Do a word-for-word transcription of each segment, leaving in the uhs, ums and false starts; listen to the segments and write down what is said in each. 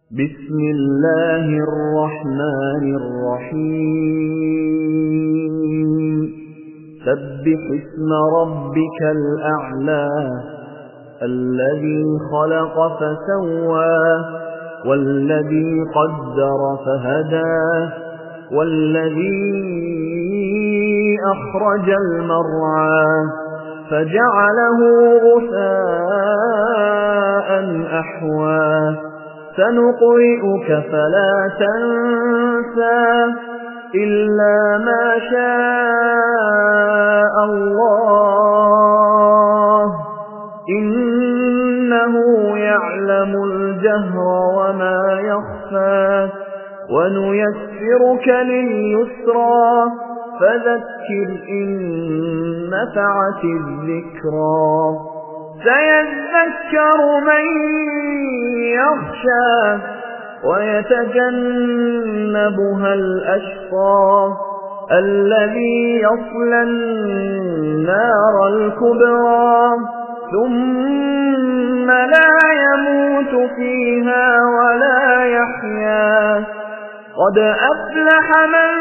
بسم الله الرحمن الرحيم سبح اسم ربك الأعلى الذي خلق فسوى والذي قدر فهدى والذي أخرج المرعى فجعله غثاء أحوى سنقرئك فلا تنسى إلا ما شاء الله إنه يعلم الجهر وما يخفى ونيسرك لليسرى فذكر إن نفعت الذكرى سيذكر من يخشى ويتجنبها الأشقى الذي يصلى النار الكبرى ثم لا يموت فيها ولا يحيا قد أفلح من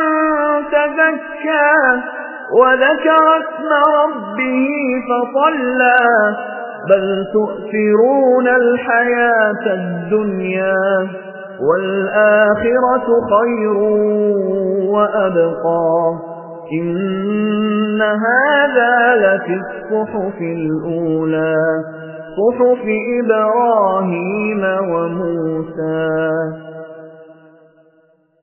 تزكى وذكر اسم ربه فصلى بل تؤثرون الحياة الدنيا والآخرة خير وأبقى إن هذا لفي الصحف الأولى صحف إبراهيم وموسى